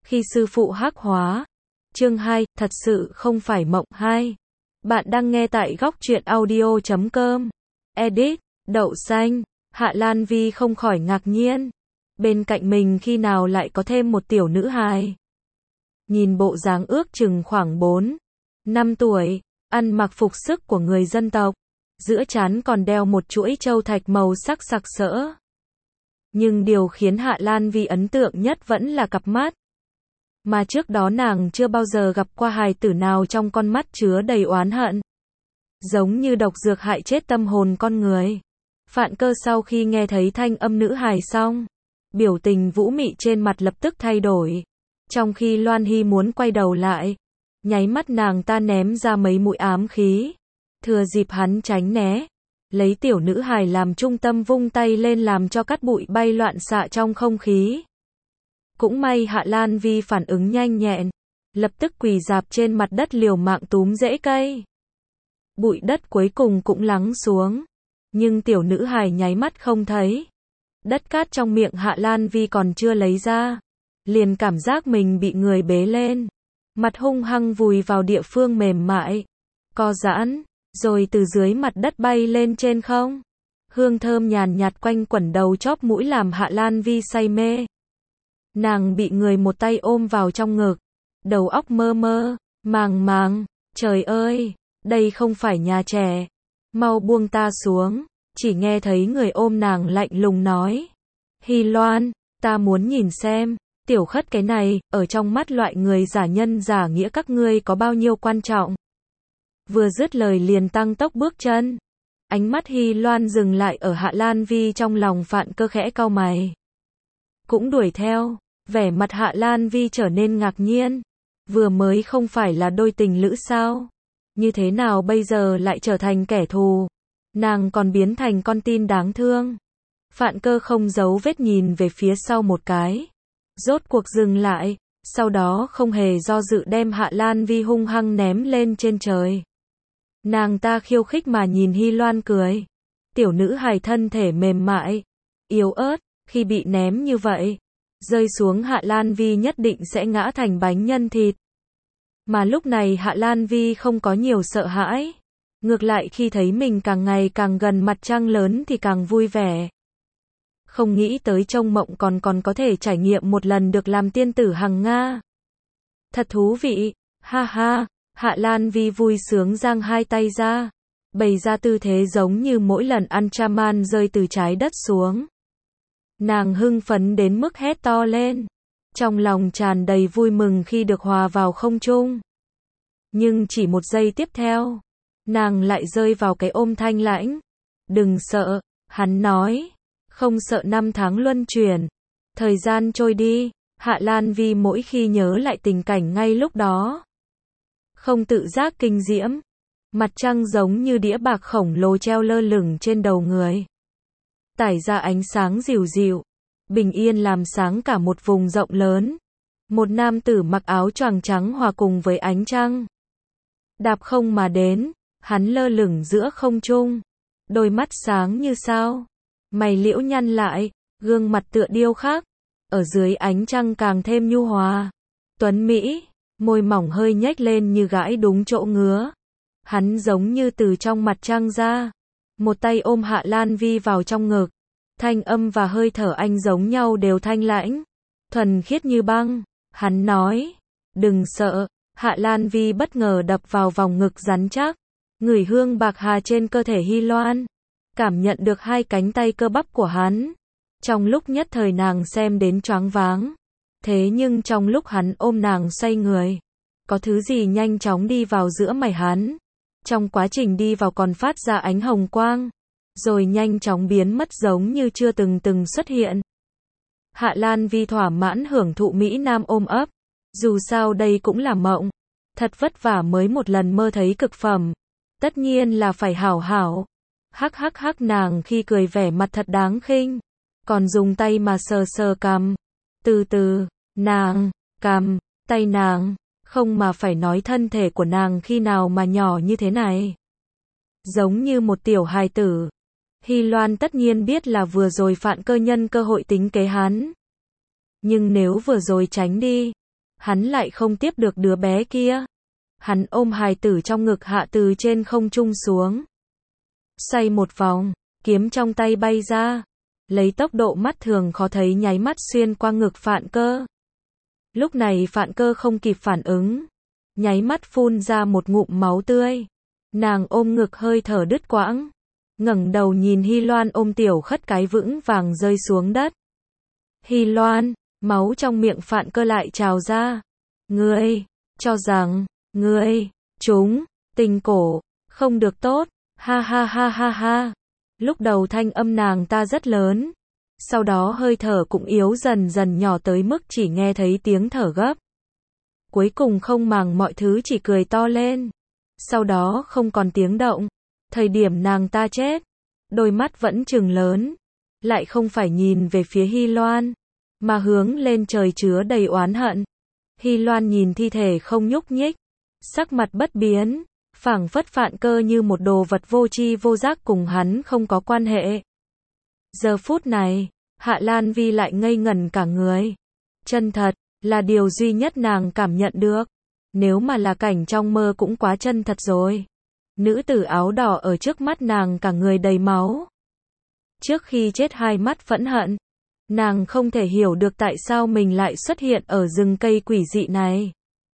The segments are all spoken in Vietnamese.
Khi sư phụ hắc hóa. Chương 2, thật sự không phải mộng 2. Bạn đang nghe tại góc truyện audio.com. Edit, đậu xanh. Hạ Lan Vi không khỏi ngạc nhiên. Bên cạnh mình khi nào lại có thêm một tiểu nữ hài. Nhìn bộ dáng ước chừng khoảng 4, 5 tuổi, ăn mặc phục sức của người dân tộc, giữa trán còn đeo một chuỗi châu thạch màu sắc sặc sỡ. Nhưng điều khiến Hạ Lan Vi ấn tượng nhất vẫn là cặp mắt. Mà trước đó nàng chưa bao giờ gặp qua hài tử nào trong con mắt chứa đầy oán hận. Giống như độc dược hại chết tâm hồn con người. Phạn Cơ sau khi nghe thấy thanh âm nữ hài xong, biểu tình vũ mị trên mặt lập tức thay đổi. Trong khi Loan Hy muốn quay đầu lại, nháy mắt nàng ta ném ra mấy mũi ám khí. Thừa dịp hắn tránh né, lấy tiểu nữ hài làm trung tâm vung tay lên làm cho cát bụi bay loạn xạ trong không khí. Cũng may Hạ Lan Vi phản ứng nhanh nhẹn, lập tức quỳ rạp trên mặt đất liều mạng túm rễ cây. Bụi đất cuối cùng cũng lắng xuống, nhưng tiểu nữ hài nháy mắt không thấy. Đất cát trong miệng Hạ Lan Vi còn chưa lấy ra, liền cảm giác mình bị người bế lên, mặt hung hăng vùi vào địa phương mềm mại, co giãn, rồi từ dưới mặt đất bay lên trên không. Hương thơm nhàn nhạt quanh quẩn đầu chóp mũi làm Hạ Lan Vi say mê. Nàng bị người một tay ôm vào trong ngực, đầu óc mơ mơ, màng màng, trời ơi, đây không phải nhà trẻ, mau buông ta xuống. Chỉ nghe thấy người ôm nàng lạnh lùng nói, Hy Loan, ta muốn nhìn xem, tiểu khất cái này, ở trong mắt loại người giả nhân giả nghĩa các ngươi có bao nhiêu quan trọng. Vừa dứt lời liền tăng tốc bước chân. Ánh mắt Hy Loan dừng lại ở Hạ Lan Vi, trong lòng Phạn Cơ khẽ cau mày. Cũng đuổi theo, vẻ mặt Hạ Lan Vi trở nên ngạc nhiên. Vừa mới không phải là đôi tình lữ sao? Như thế nào bây giờ lại trở thành kẻ thù? Nàng còn biến thành con tin đáng thương. Phạn Cơ không giấu vết nhìn về phía sau một cái. Rốt cuộc dừng lại, sau đó không hề do dự đem Hạ Lan Vi hung hăng ném lên trên trời. Nàng ta khiêu khích mà nhìn Hy Loan cười. Tiểu nữ hài thân thể mềm mại, yếu ớt, khi bị ném như vậy, rơi xuống Hạ Lan Vi nhất định sẽ ngã thành bánh nhân thịt. Mà lúc này Hạ Lan Vi không có nhiều sợ hãi. Ngược lại khi thấy mình càng ngày càng gần mặt trăng lớn thì càng vui vẻ. Không nghĩ tới trong mộng còn có thể trải nghiệm một lần được làm tiên tử hằng Nga. Thật thú vị, ha ha. Hạ Lan Vi vui sướng giang hai tay ra, bày ra tư thế giống như mỗi lần ăn chaman rơi từ trái đất xuống. Nàng hưng phấn đến mức hét to lên, trong lòng tràn đầy vui mừng khi được hòa vào không trung. Nhưng chỉ một giây tiếp theo, nàng lại rơi vào cái ôm thanh lãnh. Đừng sợ, hắn nói, không sợ năm tháng luân chuyển. Thời gian trôi đi, Hạ Lan Vi mỗi khi nhớ lại tình cảnh ngay lúc đó, không tự giác kinh diễm. Mặt trăng giống như đĩa bạc khổng lồ treo lơ lửng trên đầu người, tải ra ánh sáng dịu dịu, bình yên làm sáng cả một vùng rộng lớn. Một nam tử mặc áo choàng trắng hòa cùng với ánh trăng, đạp không mà đến. Hắn lơ lửng giữa không trung, đôi mắt sáng như sao, mày liễu nhăn lại, gương mặt tựa điêu khắc, ở dưới ánh trăng càng thêm nhu hòa, tuấn mỹ. Môi mỏng hơi nhếch lên như gãi đúng chỗ ngứa. Hắn giống như từ trong mặt trăng ra, một tay ôm Hạ Lan Vi vào trong ngực. Thanh âm và hơi thở anh giống nhau, đều thanh lãnh, thuần khiết như băng. Hắn nói, đừng sợ. Hạ Lan Vi bất ngờ đập vào vòng ngực rắn chắc, ngửi hương bạc hà trên cơ thể Hy Loan, cảm nhận được hai cánh tay cơ bắp của hắn. Trong lúc nhất thời nàng xem đến choáng váng. Thế nhưng trong lúc hắn ôm nàng xoay người, có thứ gì nhanh chóng đi vào giữa mày hắn. Trong quá trình đi vào còn phát ra ánh hồng quang, rồi nhanh chóng biến mất giống như chưa từng xuất hiện. Hạ Lan Vi thỏa mãn hưởng thụ mỹ nam ôm ấp. Dù sao đây cũng là mộng, thật vất vả mới một lần mơ thấy cực phẩm, tất nhiên là phải hảo hảo. Hắc hắc hắc, nàng khi cười vẻ mặt thật đáng khinh, còn dùng tay mà sờ sờ cằm. Từ từ, nàng, cằm, tay nàng, không mà phải nói thân thể của nàng khi nào mà nhỏ như thế này. Giống như một tiểu hài tử. Hy Loan tất nhiên biết là vừa rồi Phạn Cơ nhân cơ hội tính kế hắn. Nhưng nếu vừa rồi tránh đi, hắn lại không tiếp được đứa bé kia. Hắn ôm hài tử trong ngực hạ từ trên không trung xuống. Xoay một vòng, kiếm trong tay bay ra, lấy tốc độ mắt thường khó thấy nháy mắt xuyên qua ngực Phạn Cơ. Lúc này Phạn Cơ không kịp phản ứng, nháy mắt phun ra một ngụm máu tươi. Nàng ôm ngực hơi thở đứt quãng, ngẩng đầu nhìn Hy Loan ôm Tiểu Khất cái vững vàng rơi xuống đất. Hy Loan, máu trong miệng Phạn Cơ lại trào ra. Ngươi, cho rằng, ngươi, chúng, tình cổ, không được tốt, ha ha ha ha ha. Lúc đầu thanh âm nàng ta rất lớn, sau đó hơi thở cũng yếu dần dần nhỏ tới mức chỉ nghe thấy tiếng thở gấp. Cuối cùng không màng mọi thứ chỉ cười to lên. Sau đó không còn tiếng động. Thời điểm nàng ta chết, đôi mắt vẫn trừng lớn, lại không phải nhìn về phía Hy Loan, mà hướng lên trời chứa đầy oán hận. Hy Loan nhìn thi thể không nhúc nhích, sắc mặt bất biến, phảng phất Phạn Cơ như một đồ vật vô tri vô giác cùng hắn không có quan hệ. Giờ phút này, Hạ Lan Vi lại ngây ngẩn cả người. Chân thật, là điều duy nhất nàng cảm nhận được. Nếu mà là cảnh trong mơ cũng quá chân thật rồi. Nữ tử áo đỏ ở trước mắt nàng cả người đầy máu. Trước khi chết hai mắt phẫn hận. Nàng không thể hiểu được tại sao mình lại xuất hiện ở rừng cây quỷ dị này.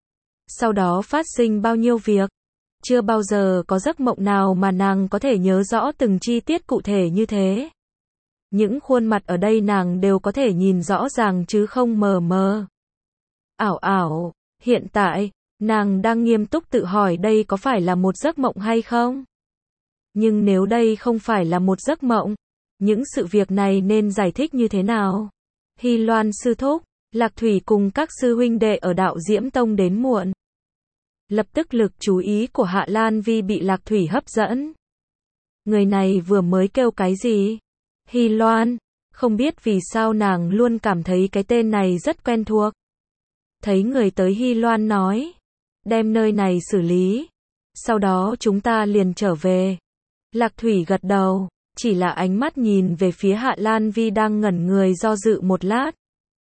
Sau đó phát sinh bao nhiêu việc. Chưa bao giờ có giấc mộng nào mà nàng có thể nhớ rõ từng chi tiết cụ thể như thế. Những khuôn mặt ở đây nàng đều có thể nhìn rõ ràng chứ không mờ mờ. Ảo ảo, hiện tại, nàng đang nghiêm túc tự hỏi đây có phải là một giấc mộng hay không? Nhưng nếu đây không phải là một giấc mộng, những sự việc này nên giải thích như thế nào? Hy Loan sư thúc, Lạc Thủy cùng các sư huynh đệ ở Đạo Diễm Tông đến muộn. Lập tức lực chú ý của Hạ Lan Vi bị Lạc Thủy hấp dẫn. Người này vừa mới kêu cái gì? Hy Loan, không biết vì sao nàng luôn cảm thấy cái tên này rất quen thuộc. Thấy người tới Hy Loan nói, đem nơi này xử lý, sau đó chúng ta liền trở về. Lạc Thủy gật đầu, chỉ là ánh mắt nhìn về phía Hạ Lan Vi đang ngẩn người do dự một lát.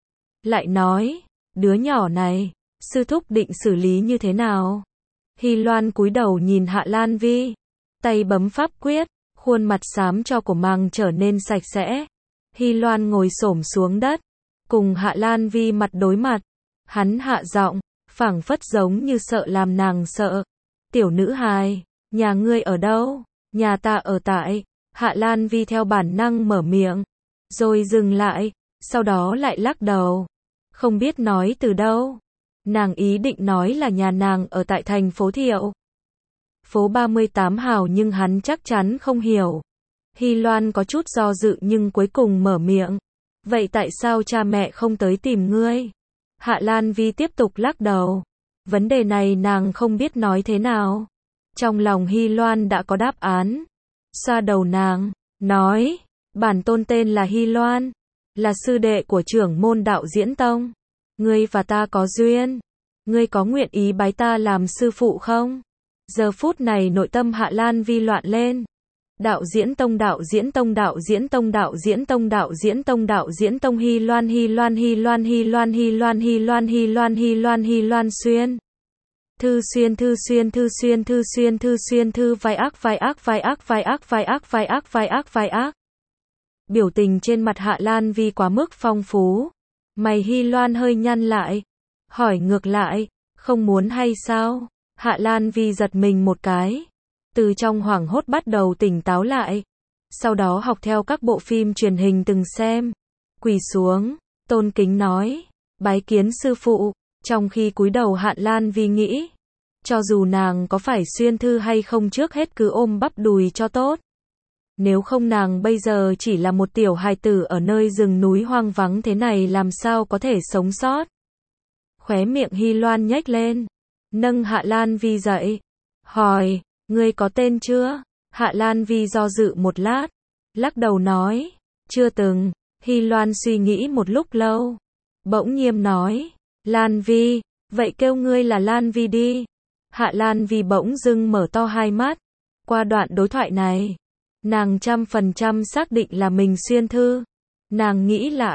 Lại nói, đứa nhỏ này, sư thúc định xử lý như thế nào? Hy Loan cúi đầu nhìn Hạ Lan Vi, tay bấm pháp quyết, khuôn mặt xám cho của nàng trở nên sạch sẽ. Hy Loan ngồi xổm xuống đất, cùng Hạ Lan Vi mặt đối mặt. Hắn hạ giọng, phảng phất giống như sợ làm nàng sợ. Tiểu nữ hài, nhà ngươi ở đâu? Nhà ta ở tại. Hạ Lan Vi theo bản năng mở miệng, rồi dừng lại, sau đó lại lắc đầu. Không biết nói từ đâu. Nàng ý định nói là nhà nàng ở tại thành phố Thiệu. Phố 38 hào nhưng hắn chắc chắn không hiểu. Hy Loan có chút do dự nhưng cuối cùng mở miệng. Vậy tại sao cha mẹ không tới tìm ngươi? Hạ Lan Vi tiếp tục lắc đầu. Vấn đề này nàng không biết nói thế nào. Trong lòng Hy Loan đã có đáp án. Xoa đầu nàng, nói, bản tôn tên là Hy Loan, là sư đệ của trưởng môn Đạo Diễn Tông. Ngươi và ta có duyên. Ngươi có nguyện ý bái ta làm sư phụ không? Giờ phút này nội tâm Hạ Lan Vi loạn lên. Đạo Diễn Tông, Đạo Diễn Tông, Đạo Diễn Tông, Đạo Diễn Tông, Đạo Diễn Tông, Đạo Diễn Tông. Hy Loan, Hy Loan, Hy Loan, Hy Loan, Hy Loan, Hy Loan, Hy Loan, Hy Loan, Hy Loan Xuyên. Thư Xuyên, Thư Xuyên, Thư Xuyên, Thư Xuyên, Thư Xuyên, Thư vai ác, vai ác, vai ác, vai ác, vai ác, vai ác, vai ác, vai ác. Biểu tình trên mặt Hạ Lan Vi quá mức phong phú. Mày Hy Loan hơi nhăn lại. Hỏi ngược lại, không muốn hay sao? Hạ Lan Vi giật mình một cái. Từ trong hoảng hốt bắt đầu tỉnh táo lại. Sau đó học theo các bộ phim truyền hình từng xem. Quỳ xuống, tôn kính nói, bái kiến sư phụ. Trong khi cúi đầu Hạ Lan Vi nghĩ, cho dù nàng có phải xuyên thư hay không trước hết cứ ôm bắp đùi cho tốt. Nếu không nàng bây giờ chỉ là một tiểu hài tử ở nơi rừng núi hoang vắng thế này làm sao có thể sống sót. Khóe miệng Hy Loan nhếch lên, nâng Hạ Lan Vi dậy, hỏi, ngươi có tên chưa? Hạ Lan Vi do dự một lát, lắc đầu nói, chưa từng. Hy Loan suy nghĩ một lúc lâu, bỗng nhiên nói, Lan Vi, vậy kêu ngươi là Lan Vi đi. Hạ Lan Vi bỗng dưng mở to hai mắt. Qua đoạn đối thoại này, nàng 100% xác định là mình xuyên thư. Nàng nghĩ lại,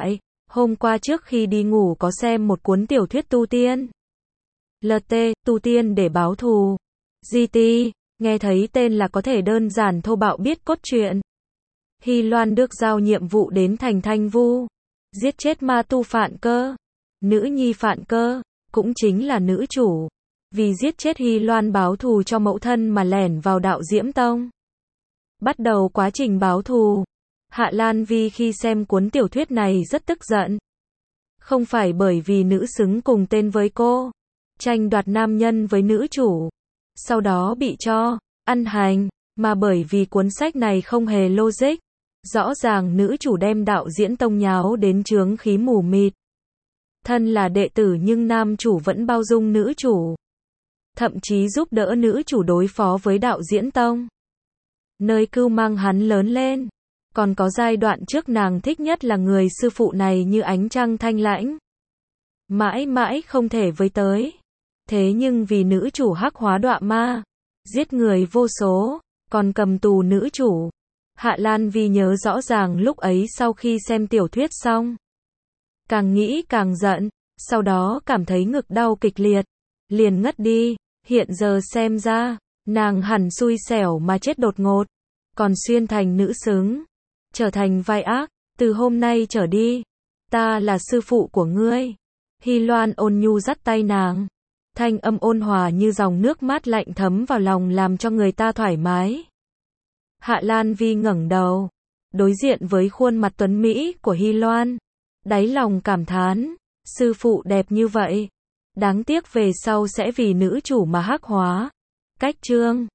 Hôm qua trước khi đi ngủ có xem một cuốn tiểu thuyết tu tiên. LT, tu tiên để báo thù. GT, nghe thấy tên là có thể đơn giản thô bạo biết cốt truyện. Hy Loan được giao nhiệm vụ đến thành Thanh Vu, giết chết ma tu Phạn Cơ. Nữ nhi Phạn Cơ, cũng chính là nữ chủ, vì giết chết Hy Loan báo thù cho mẫu thân mà lẻn vào Đạo Diễm Tông. Bắt đầu quá trình báo thù. Hạ Lan Vi khi xem cuốn tiểu thuyết này rất tức giận. Không phải bởi vì nữ xứng cùng tên với cô, tranh đoạt nam nhân với nữ chủ, sau đó bị cho ăn hành, mà bởi vì cuốn sách này không hề logic. Rõ ràng nữ chủ đem Đạo Diễn Tông nháo đến chướng khí mù mịt. Thân là đệ tử nhưng nam chủ vẫn bao dung nữ chủ, thậm chí giúp đỡ nữ chủ đối phó với Đạo Diễn Tông, nơi cưu mang hắn lớn lên. Còn có giai đoạn trước nàng thích nhất là người sư phụ này như ánh trăng thanh lãnh, mãi mãi không thể với tới. Thế nhưng vì nữ chủ hắc hóa đọa ma, giết người vô số, còn cầm tù nữ chủ. Hạ Lan Vi nhớ rõ ràng lúc ấy sau khi xem tiểu thuyết xong, càng nghĩ càng giận, sau đó cảm thấy ngực đau kịch liệt, liền ngất đi. Hiện giờ xem ra, nàng hẳn xui xẻo mà chết đột ngột, còn xuyên thành nữ xứng, trở thành vai ác. Từ hôm nay trở đi, ta là sư phụ của ngươi. Hy Loan ôn nhu dắt tay nàng, thanh âm ôn hòa như dòng nước mát lạnh thấm vào lòng làm cho người ta thoải mái. Hạ Lan Vi ngẩng đầu, đối diện với khuôn mặt tuấn mỹ của Hy Loan, đáy lòng cảm thán, sư phụ đẹp như vậy, đáng tiếc về sau sẽ vì nữ chủ mà hắc hóa. Cách chương